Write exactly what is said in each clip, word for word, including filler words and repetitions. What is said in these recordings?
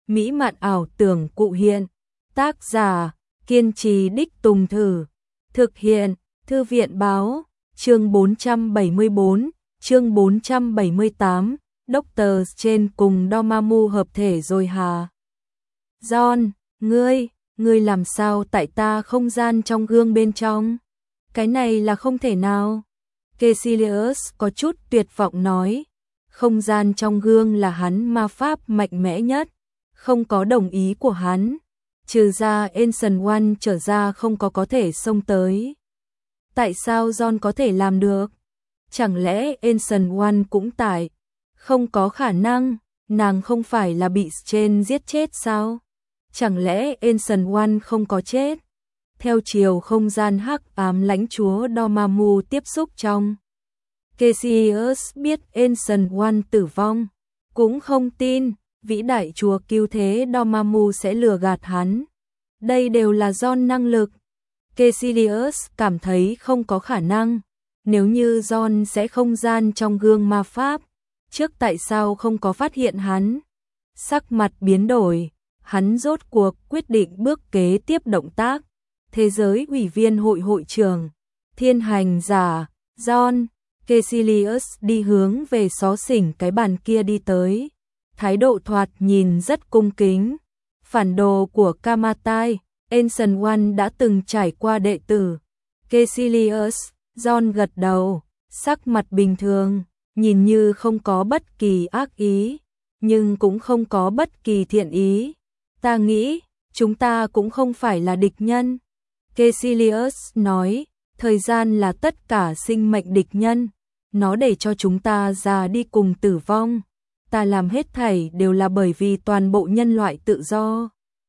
mỹ mạn ảo tưởng cụ hiện. Tác giả, kiên trì đích tùng thử. Thực hiện, Thư viện báo, chương bốn trăm bảy mươi bốn, chương bốn trăm bảy mươi tám, Doctor Strange cùng Dormammu hợp thể rồi hả? John, ngươi, ngươi làm sao tại ta không gian trong gương bên trong? Cái này là không thể nào. Caecilius có chút tuyệt vọng nói, không gian trong gương là hắn ma pháp mạnh mẽ nhất, không có đồng ý của hắn, trừ ra Ancient One trở ra không có có thể xông tới. Tại sao John có thể làm được? Chẳng lẽ Ancient One cũng tại? Không có khả năng, nàng không phải là bị Strange giết chết sao? Chẳng lẽ Ancient One không có chết? Theo chiều không gian hắc ám lãnh chúa Dormammu tiếp xúc trong. Caecilius biết Ancient One tử vong, cũng không tin vĩ đại chúa cứu thế Dormammu sẽ lừa gạt hắn. Đây đều là John năng lực. Caecilius cảm thấy không có khả năng. Nếu như John sẽ không gian trong gương ma pháp, trước tại sao không có phát hiện hắn? Sắc mặt biến đổi, hắn rốt cuộc quyết định bước kế tiếp động tác. Thế giới ủy viên hội hội trưởng, thiên hành giả, John. Caecilius đi hướng về xó xỉnh cái bàn kia đi tới. Thái độ thoạt nhìn rất cung kính. Phản đồ của Kamatai, Ancient One đã từng trải qua đệ tử. Caecilius, John gật đầu, sắc mặt bình thường, nhìn như không có bất kỳ ác ý, nhưng cũng không có bất kỳ thiện ý. Ta nghĩ, chúng ta cũng không phải là địch nhân. Caecilius nói, thời gian là tất cả sinh mệnh địch nhân, nó để cho chúng ta ra đi cùng tử vong. Ta làm hết thảy đều là bởi vì toàn bộ nhân loại tự do.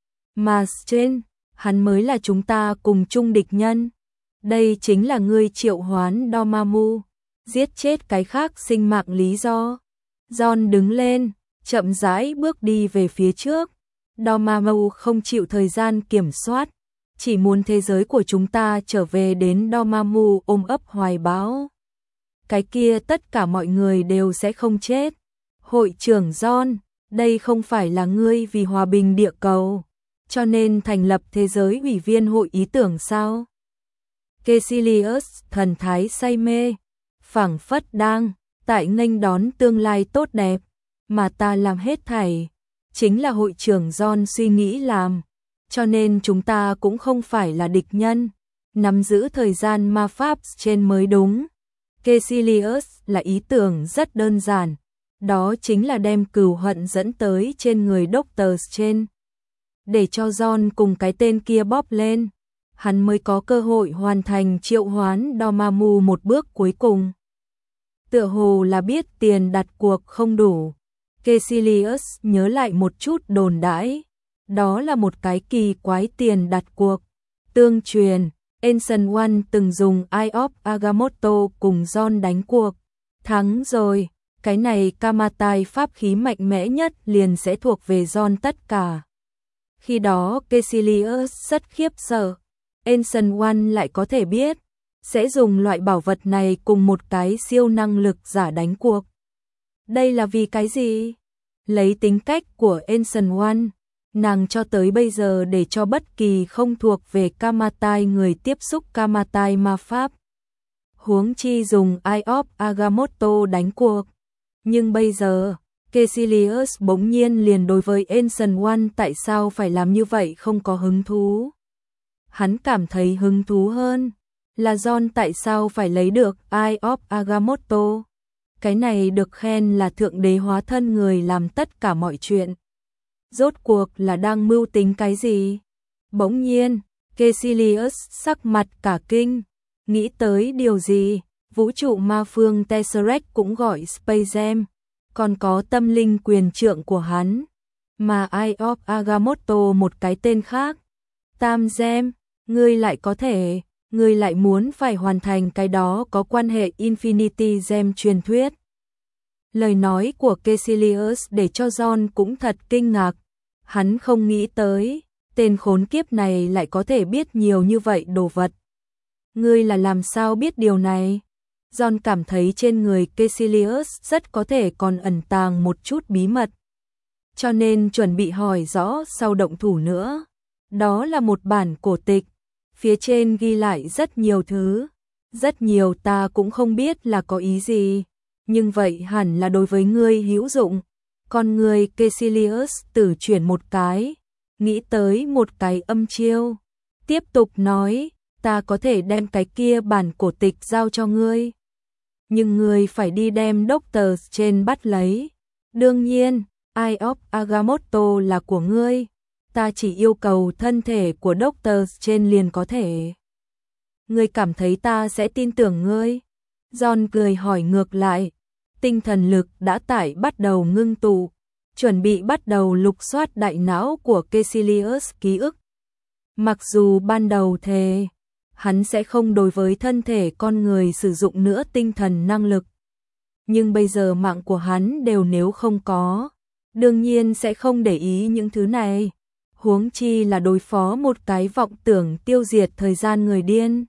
Mà Strange, hắn mới là chúng ta cùng chung địch nhân. Đây chính là ngươi triệu hoán Dormammu, giết chết cái khác sinh mạng lý do. John đứng lên, chậm rãi bước đi về phía trước. Dormammu không chịu thời gian kiểm soát, chỉ muốn thế giới của chúng ta trở về đến Dormammu ôm ấp hoài bão. Cái kia tất cả mọi người đều sẽ không chết. Hội trưởng John, đây không phải là ngươi vì hòa bình địa cầu, cho nên thành lập thế giới ủy viên hội ý tưởng sao? Caecilius thần thái say mê, phảng phất đang tại nghênh đón tương lai tốt đẹp, mà ta làm hết thảy chính là hội trưởng John suy nghĩ làm, cho nên chúng ta cũng không phải là địch nhân, nắm giữ thời gian ma pháp trên mới đúng. Caecilius là ý tưởng rất đơn giản, đó chính là đem cừu hận dẫn tới trên người Doctor Strange, để cho John cùng cái tên kia bóp lên, hắn mới có cơ hội hoàn thành triệu hoán Dormammu một bước cuối cùng. Tựa hồ là biết tiền đặt cuộc không đủ, Caecilius nhớ lại một chút đồn đãi, đó là một cái kỳ quái tiền đặt cuộc. Tương truyền, Ancient One từng dùng Eye of Agamotto cùng John đánh cuộc, thắng rồi, cái này Kamatai pháp khí mạnh mẽ nhất liền sẽ thuộc về John tất cả. Khi đó Caecilius rất khiếp sợ, Ancient One lại có thể biết, sẽ dùng loại bảo vật này cùng một cái siêu năng lực giả đánh cuộc. Đây là vì cái gì? Lấy tính cách của Ancient One, nàng cho tới bây giờ để cho bất kỳ không thuộc về Kamatai người tiếp xúc Kamatai ma pháp. Huống chi dùng Eye of Agamotto đánh cuộc. Nhưng bây giờ, Caecilius bỗng nhiên liền đối với Ancient One tại sao phải làm như vậy không có hứng thú. Hắn cảm thấy hứng thú hơn là John tại sao phải lấy được Eye of Agamotto. Cái này được khen là thượng đế hóa thân người làm tất cả mọi chuyện. Rốt cuộc là đang mưu tính cái gì? Bỗng nhiên, Caecilius sắc mặt cả kinh, nghĩ tới điều gì? Vũ trụ ma phương Tesseract cũng gọi Space Gem, còn có tâm linh quyền trượng của hắn, mà Eye of Agamotto một cái tên khác. Tam Gem, ngươi lại có thể, ngươi lại muốn phải hoàn thành cái đó có quan hệ Infinity Gem truyền thuyết. Lời nói của Caecilius để cho John cũng thật kinh ngạc, hắn không nghĩ tới, tên khốn kiếp này lại có thể biết nhiều như vậy đồ vật. Ngươi là làm sao biết điều này? John cảm thấy trên người Caecilius rất có thể còn ẩn tàng một chút bí mật. cho nên chuẩn bị hỏi rõ sau động thủ nữa. Đó là một bản cổ tịch, phía trên ghi lại rất nhiều thứ, rất nhiều ta cũng không biết là có ý gì, nhưng vậy hẳn là đối với ngươi hữu dụng. Con người Caecilius tử chuyển một cái, nghĩ tới một cái âm chiêu, tiếp tục nói, ta có thể đem cái kia bản cổ tịch giao cho ngươi, nhưng ngươi phải đi đem Doctor trên bắt lấy. Đương nhiên, Eye of Agamotto là của ngươi, ta chỉ yêu cầu thân thể của Doctor trên liền có thể. Ngươi cảm thấy ta sẽ tin tưởng ngươi? John cười hỏi ngược lại, tinh thần lực đã tải bắt đầu ngưng tụ, chuẩn bị bắt đầu lục soát đại não của Caecilius ký ức. Mặc dù ban đầu thề, hắn sẽ không đối với thân thể con người sử dụng nữa tinh thần năng lực. Nhưng bây giờ mạng của hắn đều nếu không có, đương nhiên sẽ không để ý những thứ này. Huống chi là đối phó một cái vọng tưởng tiêu diệt thời gian người điên.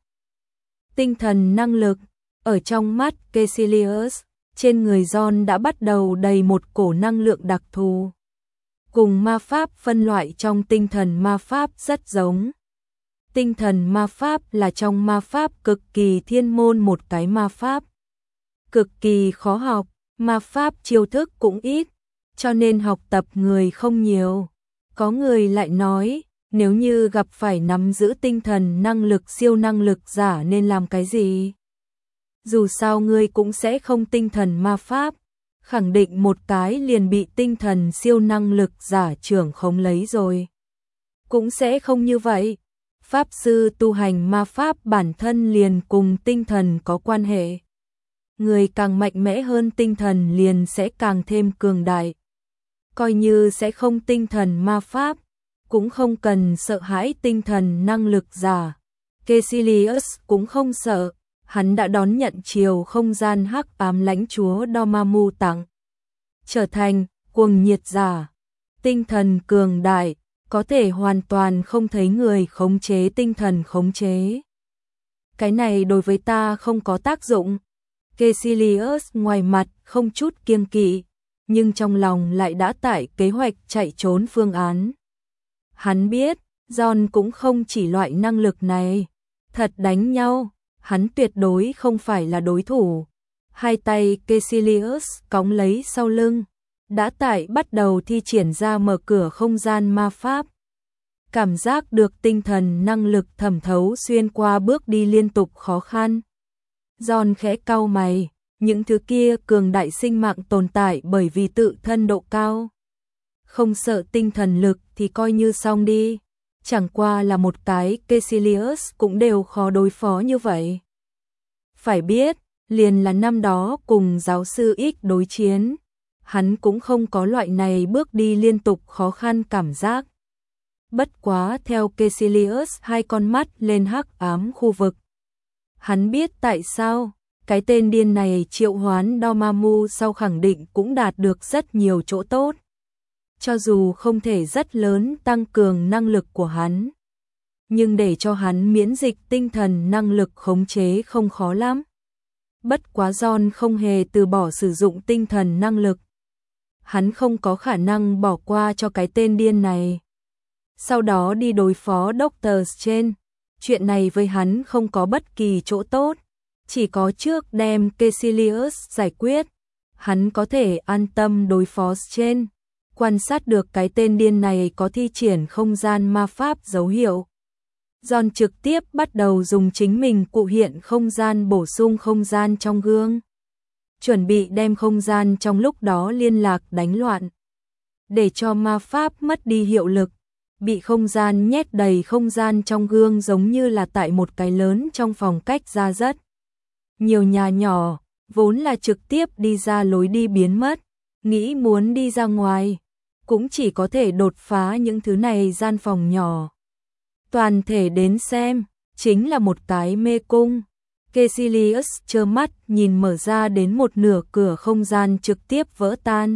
Tinh thần năng lực, ở trong mắt Caecilius, trên người John đã bắt đầu đầy một cổ năng lượng đặc thù. Cùng ma pháp phân loại trong tinh thần ma pháp rất giống. Tinh thần ma pháp là trong ma pháp cực kỳ thiên môn một cái ma pháp. Cực kỳ khó học, ma pháp chiêu thức cũng ít, cho nên học tập người không nhiều. Có người lại nói, nếu như gặp phải nắm giữ tinh thần năng lực siêu năng lực giả nên làm cái gì? Dù sao ngươi cũng sẽ không tinh thần ma pháp, khẳng định một cái liền bị tinh thần siêu năng lực giả trưởng khống lấy rồi. Cũng sẽ không như vậy. Pháp sư tu hành ma pháp bản thân liền cùng tinh thần có quan hệ. Người càng mạnh mẽ hơn tinh thần liền sẽ càng thêm cường đại. Coi như sẽ không tinh thần ma pháp, cũng không cần sợ hãi tinh thần năng lực giả. Caecilius cũng không sợ, hắn đã đón nhận chiều không gian hắc ám lãnh chúa Dormammu tặng. Trở thành cuồng nhiệt giả, tinh thần cường đại, có thể hoàn toàn không thấy người khống chế tinh thần khống chế. Cái này đối với ta không có tác dụng. Caecilius ngoài mặt không chút kiêng kỵ, nhưng trong lòng lại đã tải kế hoạch chạy trốn phương án. Hắn biết, John cũng không chỉ loại năng lực này. Thật đánh nhau, hắn tuyệt đối không phải là đối thủ. Hai tay Caecilius cõng lấy sau lưng, đã tải bắt đầu thi triển ra mở cửa không gian ma pháp. Cảm giác được tinh thần năng lực thẩm thấu xuyên qua bước đi liên tục khó khăn. John khẽ cau mày, những thứ kia cường đại sinh mạng tồn tại bởi vì tự thân độ cao. Không sợ tinh thần lực thì coi như xong đi. Chẳng qua là một cái Caecilius cũng đều khó đối phó như vậy. Phải biết, liền là năm đó cùng giáo sư X đối chiến, hắn cũng không có loại này bước đi liên tục khó khăn cảm giác. Bất quá theo Caecilius hai con mắt lên hắc ám khu vực. Hắn biết tại sao, cái tên điên này triệu hoán Dormammu sau khẳng định cũng đạt được rất nhiều chỗ tốt. Cho dù không thể rất lớn tăng cường năng lực của hắn, nhưng để cho hắn miễn dịch tinh thần năng lực khống chế không khó lắm. Bất quá John không hề từ bỏ sử dụng tinh thần năng lực. Hắn không có khả năng bỏ qua cho cái tên điên này. Sau đó đi đối phó Doctor Strange. Chuyện này với hắn không có bất kỳ chỗ tốt, chỉ có trước đem Caecilius giải quyết, hắn có thể an tâm đối phó Strange. Quan sát được cái tên điên này có thi triển không gian ma pháp dấu hiệu. John trực tiếp bắt đầu dùng chính mình cụ hiện không gian bổ sung không gian trong gương. Chuẩn bị đem không gian trong lúc đó liên lạc đánh loạn. Để cho ma pháp mất đi hiệu lực. Bị không gian nhét đầy không gian trong gương giống như là tại một cái lớn trong phòng cách ra rất. Nhiều nhà nhỏ, vốn là trực tiếp đi ra lối đi biến mất. Nghĩ muốn đi ra ngoài, cũng chỉ có thể đột phá những thứ này gian phòng nhỏ. Toàn thể đến xem, chính là một cái mê cung. Caecilius trơ mắt nhìn mở ra đến một nửa cửa không gian trực tiếp vỡ tan.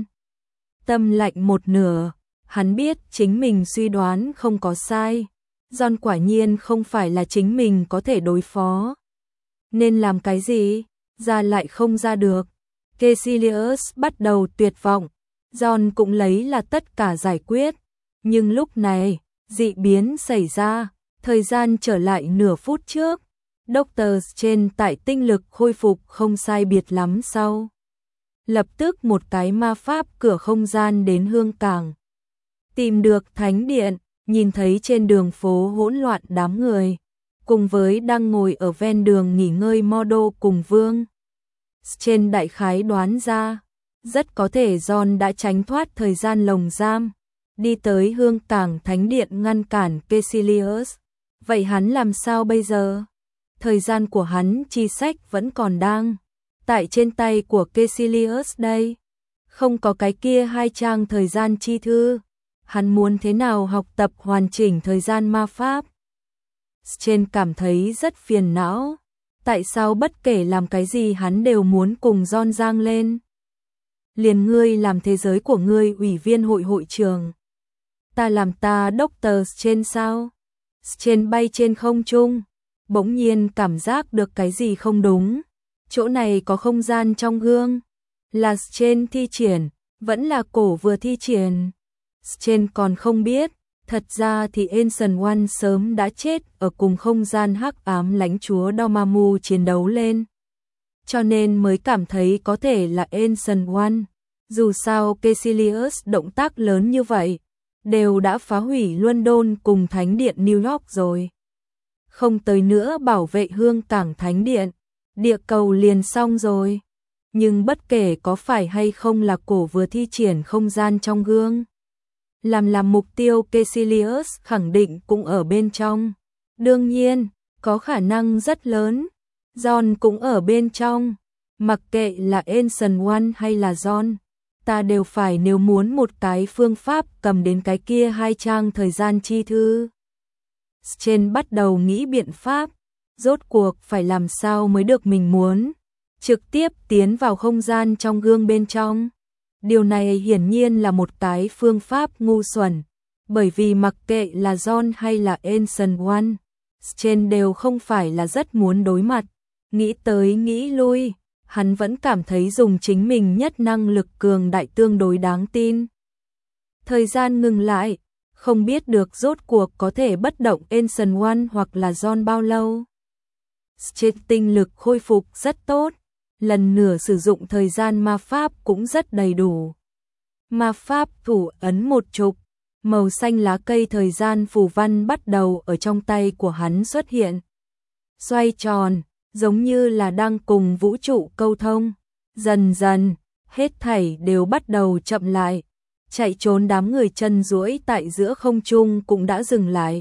Tâm lạnh một nửa, hắn biết chính mình suy đoán không có sai. John quả nhiên không phải là chính mình có thể đối phó. Nên làm cái gì? Ra lại không ra được. Caecilius bắt đầu tuyệt vọng. John cũng lấy là tất cả giải quyết. Nhưng lúc này, dị biến xảy ra, thời gian trở lại nửa phút trước. Doctor Strange tại tinh lực khôi phục không sai biệt lắm sau. Lập tức một cái ma pháp cửa không gian đến Hương Cảng. Tìm được thánh điện, nhìn thấy trên đường phố hỗn loạn đám người, cùng với đang ngồi ở ven đường nghỉ ngơi Mordo cùng Vương. Trên đại khái đoán ra, rất có thể John đã tránh thoát thời gian lồng giam, đi tới Hương Cảng thánh điện ngăn cản Caecilius. Vậy hắn làm sao bây giờ? Thời gian của hắn chi sách vẫn còn đang tại trên tay của Caecilius đây. Không có cái kia hai trang thời gian chi thư. Hắn muốn thế nào học tập hoàn chỉnh thời gian ma pháp? Strange cảm thấy rất phiền não. Tại sao bất kể làm cái gì hắn đều muốn cùng John giang lên? Liền ngươi làm thế giới của ngươi ủy viên hội hội trường. Ta làm ta Doctor Strange sao? Strange bay trên không trung, bỗng nhiên cảm giác được cái gì không đúng. Chỗ này có không gian trong gương. Là Strange thi triển, vẫn là cổ vừa thi triển. Strange còn không biết, thật ra thì Ancient One sớm đã chết ở cùng không gian hắc ám lãnh chúa Dormammu chiến đấu lên. Cho nên mới cảm thấy có thể là Ancient One. Dù sao Caecilius động tác lớn như vậy, đều đã phá hủy London cùng Thánh điện New York rồi. Không tới nữa bảo vệ Hương Cảng Thánh điện, địa cầu liền xong rồi. Nhưng bất kể có phải hay không là cổ vừa thi triển không gian trong gương. Làm làm mục tiêu Caecilius khẳng định cũng ở bên trong. Đương nhiên, có khả năng rất lớn. John cũng ở bên trong. Mặc kệ là Ancient One hay là John, ta đều phải nếu muốn một cái phương pháp cầm đến cái kia hai trang thời gian chi thư. Strange bắt đầu nghĩ biện pháp, rốt cuộc phải làm sao mới được mình muốn. Trực tiếp tiến vào không gian trong gương bên trong. Điều này hiển nhiên là một cái phương pháp ngu xuẩn, bởi vì mặc kệ là John hay là Ancient One, Strange đều không phải là rất muốn đối mặt. Nghĩ tới nghĩ lui, hắn vẫn cảm thấy dùng chính mình nhất năng lực cường đại tương đối đáng tin. Thời gian ngừng lại, không biết được rốt cuộc có thể bất động Ancient One hoặc là John bao lâu. Strange tinh lực khôi phục rất tốt. Lần nửa sử dụng thời gian ma pháp cũng rất đầy đủ. Ma pháp thủ ấn một chục, màu xanh lá cây thời gian phù văn bắt đầu ở trong tay của hắn xuất hiện. Xoay tròn, giống như là đang cùng vũ trụ câu thông. Dần dần, hết thảy đều bắt đầu chậm lại. Chạy trốn đám người chân duỗi tại giữa không trung cũng đã dừng lại.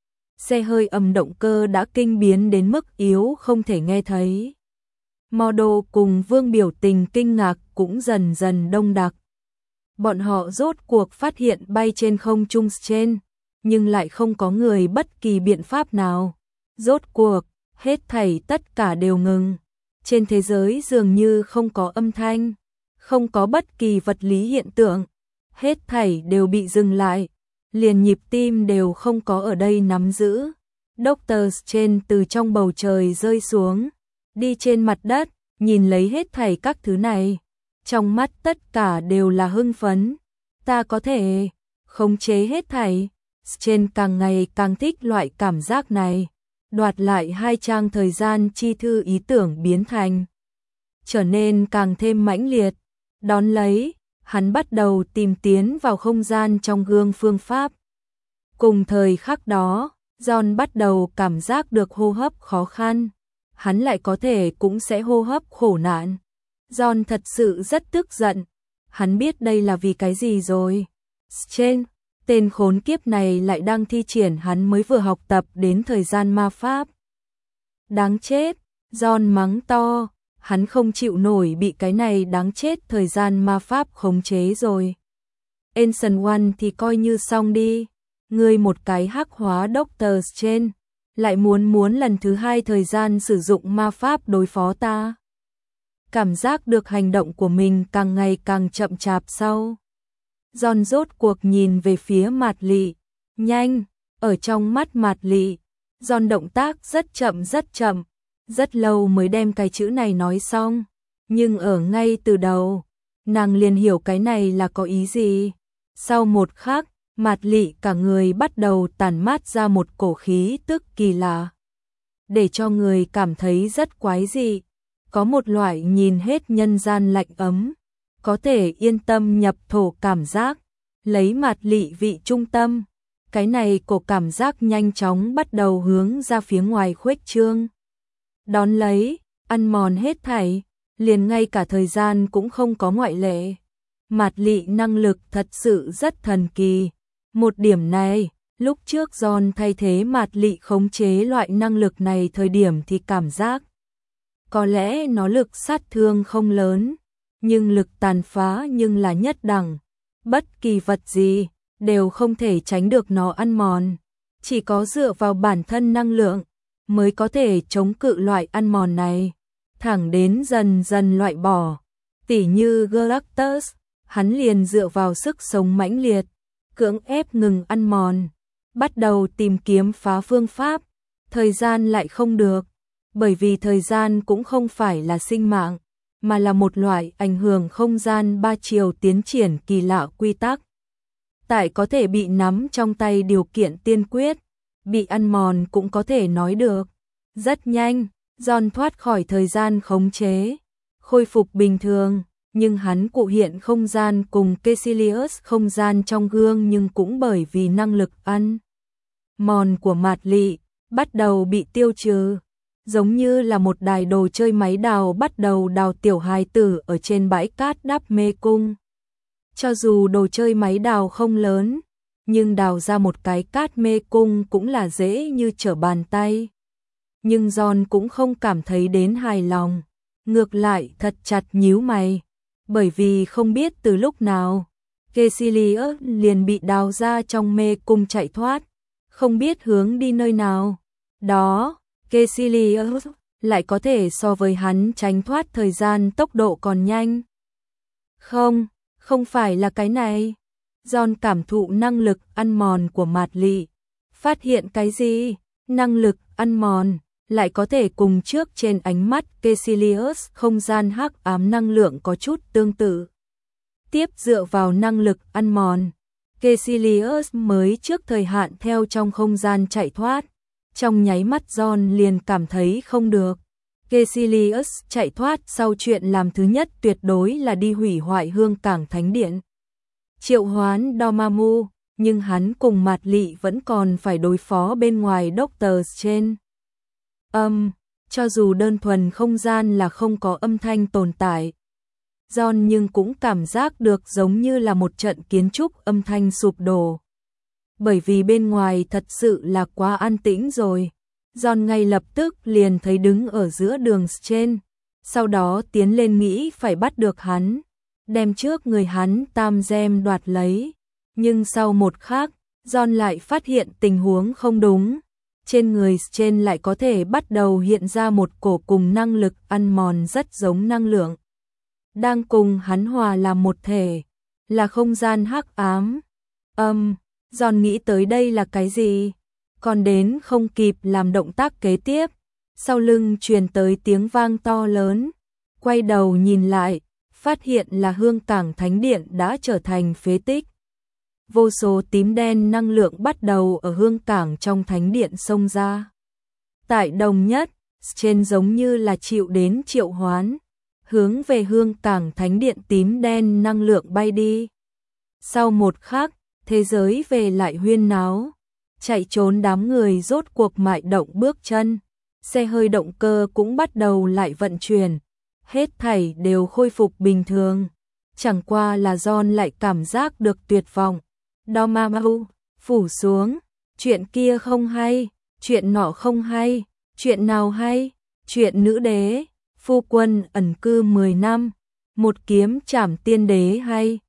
Xe hơi ầm động cơ đã kinh biến đến mức yếu không thể nghe thấy. Mordo cùng Vương biểu tình kinh ngạc cũng dần dần đông đặc. Bọn họ rốt cuộc phát hiện bay trên không trung trên, nhưng lại không có người bất kỳ biện pháp nào. Rốt cuộc, hết thảy tất cả đều ngừng. Trên thế giới dường như không có âm thanh, không có bất kỳ vật lý hiện tượng. Hết thảy đều bị dừng lại, liền nhịp tim đều không có ở đây nắm giữ. Doctor Strange từ trong bầu trời rơi xuống, đi trên mặt đất, nhìn lấy hết thảy các thứ này. Trong mắt tất cả đều là hưng phấn. Ta có thể khống chế hết thảy. Strange càng ngày càng thích loại cảm giác này. Đoạt lại hai trang thời gian chi thư ý tưởng biến thành trở nên càng thêm mãnh liệt. Đón lấy, hắn bắt đầu tìm tiến vào không gian trong gương phương pháp. Cùng thời khắc đó, John bắt đầu cảm giác được hô hấp khó khăn. Hắn lại có thể cũng sẽ hô hấp khổ nạn. John thật sự rất tức giận. Hắn biết đây là vì cái gì rồi. Strange, tên khốn kiếp này lại đang thi triển hắn mới vừa học tập đến thời gian ma pháp. Đáng chết, John mắng to. Hắn không chịu nổi bị cái này đáng chết thời gian ma pháp khống chế rồi. Ancient One thì coi như xong đi. Ngươi một cái hắc hóa Doctor Strange, lại muốn muốn lần thứ hai thời gian sử dụng ma pháp đối phó ta. Cảm giác được hành động của mình càng ngày càng chậm chạp sau. John rốt cuộc nhìn về phía Mạt Lị. Nhanh, ở trong mắt Mạt Lị, John động tác rất chậm rất chậm. Rất lâu mới đem cái chữ này nói xong. Nhưng ở ngay từ đầu, nàng liền hiểu cái này là có ý gì. Sau một khắc, Mạt Lị cả người bắt đầu tản mát ra một cổ khí tức kỳ lạ, để cho người cảm thấy rất quái dị, có một loại nhìn hết nhân gian lạnh ấm, có thể yên tâm nhập thổ cảm giác, lấy Mạt Lị vị trung tâm. Cái này cổ cảm giác nhanh chóng bắt đầu hướng ra phía ngoài khuếch trương. Đón lấy, ăn mòn hết thảy, liền ngay cả thời gian cũng không có ngoại lệ. Mạt Lị năng lực thật sự rất thần kỳ. Một điểm này, lúc trước John thay thế Mạt Lị khống chế loại năng lực này thời điểm thì cảm giác có lẽ nó lực sát thương không lớn, nhưng lực tàn phá nhưng là nhất đẳng. Bất kỳ vật gì đều không thể tránh được nó ăn mòn. Chỉ có dựa vào bản thân năng lượng mới có thể chống cự loại ăn mòn này, thẳng đến dần dần loại bỏ. Tỉ như Galactus, hắn liền dựa vào sức sống mãnh liệt, cưỡng ép ngừng ăn mòn, bắt đầu tìm kiếm phá phương pháp. Thời gian lại không được, bởi vì thời gian cũng không phải là sinh mạng, mà là một loại ảnh hưởng không gian ba chiều tiến triển kỳ lạ quy tắc. Tại có thể bị nắm trong tay điều kiện tiên quyết, bị ăn mòn cũng có thể nói được. Rất nhanh, John thoát khỏi thời gian khống chế, khôi phục bình thường, nhưng hắn cụ hiện không gian cùng Caecilius không gian trong gương, nhưng cũng bởi vì năng lực ăn mòn của Mạt Lị bắt đầu bị tiêu trừ, giống như là một đài đồ chơi máy đào bắt đầu đào tiểu hài tử ở trên bãi cát đắp mê cung. Cho dù đồ chơi máy đào không lớn, nhưng đào ra một cái cát mê cung cũng là dễ như trở bàn tay. Nhưng John cũng không cảm thấy đến hài lòng, ngược lại thật chặt nhíu mày, bởi vì không biết từ lúc nào, Caecilius liền bị đào ra trong mê cung chạy thoát, không biết hướng đi nơi nào. Đó, Caecilius lại có thể so với hắn tránh thoát thời gian tốc độ còn nhanh. Không, không phải là cái này. John cảm thụ năng lực ăn mòn của Mạt Lị, phát hiện cái gì? Năng lực ăn mòn lại có thể cùng trước trên ánh mắt Caecilius không gian hắc ám năng lượng có chút tương tự. Tiếp dựa vào năng lực ăn mòn, Caecilius mới trước thời hạn theo trong không gian chạy thoát. Trong nháy mắt John liền cảm thấy không được. Caecilius chạy thoát sau chuyện làm thứ nhất tuyệt đối là đi hủy hoại hương cảng thánh điện, triệu hoán Dormammu, nhưng hắn cùng Mạt Lị vẫn còn phải đối phó bên ngoài Doctor Strange. Âm, um, cho dù đơn thuần không gian là không có âm thanh tồn tại, John nhưng cũng cảm giác được giống như là một trận kiến trúc âm thanh sụp đổ. Bởi vì bên ngoài thật sự là quá an tĩnh rồi. John ngay lập tức liền thấy đứng ở giữa đường Strange, sau đó tiến lên nghĩ phải bắt được hắn, đem trước người hắn tam gem đoạt lấy. Nhưng sau một khắc, John lại phát hiện tình huống không đúng. Trên người Strange lại có thể bắt đầu hiện ra một cổ cùng năng lực ăn mòn rất giống năng lượng, đang cùng hắn hòa làm một thể, là không gian hắc ám. Âm, um, John nghĩ tới đây là cái gì? Còn đến không kịp làm động tác kế tiếp, sau lưng truyền tới tiếng vang to lớn. Quay đầu nhìn lại, phát hiện là hương cảng thánh điện đã trở thành phế tích. Vô số tím đen năng lượng bắt đầu ở hương cảng trong thánh điện xông ra. Tại đồng nhất, trên giống như là chịu đến triệu hoán, hướng về hương cảng thánh điện tím đen năng lượng bay đi. Sau một khắc, thế giới về lại huyên náo, chạy trốn đám người rốt cuộc mại động bước chân, xe hơi động cơ cũng bắt đầu lại vận chuyển, hết thảy đều khôi phục bình thường. Chẳng qua là John lại cảm giác được tuyệt vọng. Dormammu phủ xuống, chuyện kia không hay, chuyện nọ không hay, chuyện nào hay? Chuyện nữ đế, phu quân ẩn cư mười năm, một kiếm trảm tiên đế hay?